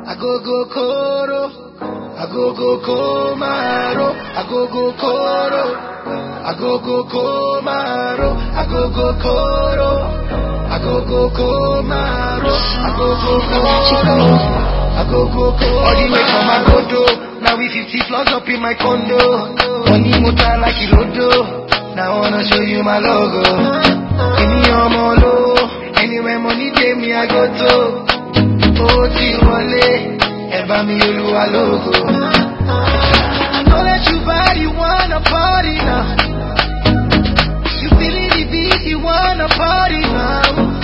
I go koro, I go komaro, I go koro, I go komaro, I go koro, I go komaro, I go koro, I go koro. All the way from Agodo, now we 50 floors up in my condo. Money motor like Ilodo, now I wanna show you my logo. Give me your molo, anywhere money gave me I go to. Oh, Tiwale, eba mi Oluwa logo. I know that you bad, you wanna party now. You feeling the beat, you wanna party now.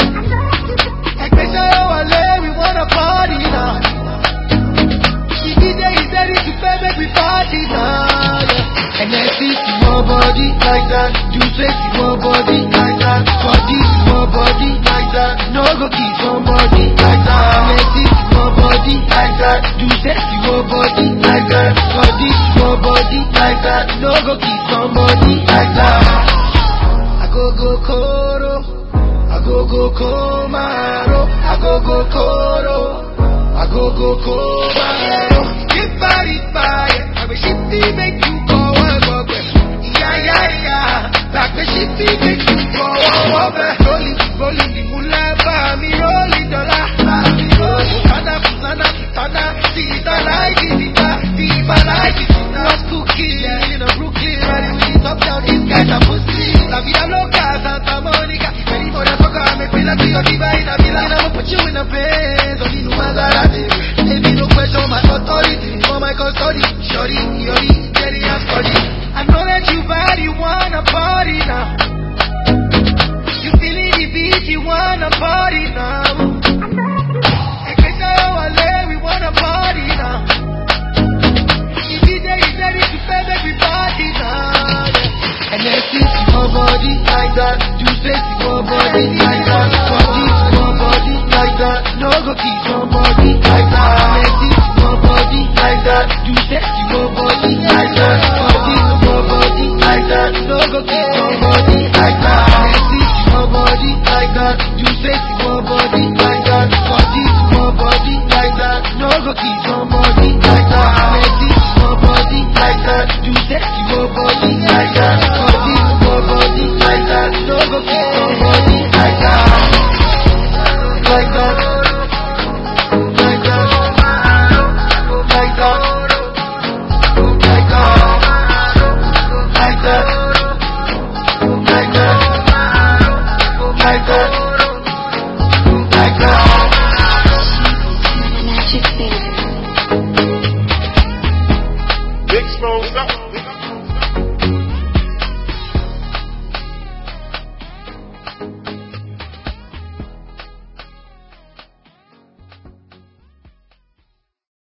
We wanna party now. The DJ is ready to play, make we party now. Yeah. And then see more body like that, do sexy more body like that, for this more body like that, no go kiss somebody like that. And then see more body like that, do sexy more body like that, for this more body like that, no go kiss somebody like that. I go koro, I go komaro, I go koro, I go komaro. Get body fire, I be shitty make you go up. Yeah. Back the shitty make you go up. Rolling the mulaba, me rolling dollar. Fusana, see it like it, like it. What's cooking in a Brooklyn, riding with it up down, these guys are pussy. La vida loca, Santa Monica, ready for the soccer, me feel like you're diva in a villa. I'ma put you in a Benz, don't need no Maserati. Baby, no question my authority, for my custody. Shorty, yori, getting a study. I know that you bad, you wanna party now. You feeling the beat, you wanna party now. We wanna party now. The DJ is ready to play, make we party now. Yeah. And then see more body like that, do sexy more body like that, for this more body like that, no go kiss somebody like that. And then see more body like that, do sexy more body like that, for this more body like that, no go kiss somebody like that. And then see more body like that, do sexy more body like that, for this more body like that, no go kiss somebody like that. And then see more body like that, do sexy more body like that, for this more body like that, no go kiss somebody like that. Like that, like that, like that, like that, like that, like that, like that, like that. Magic Finger. Big Smoke up.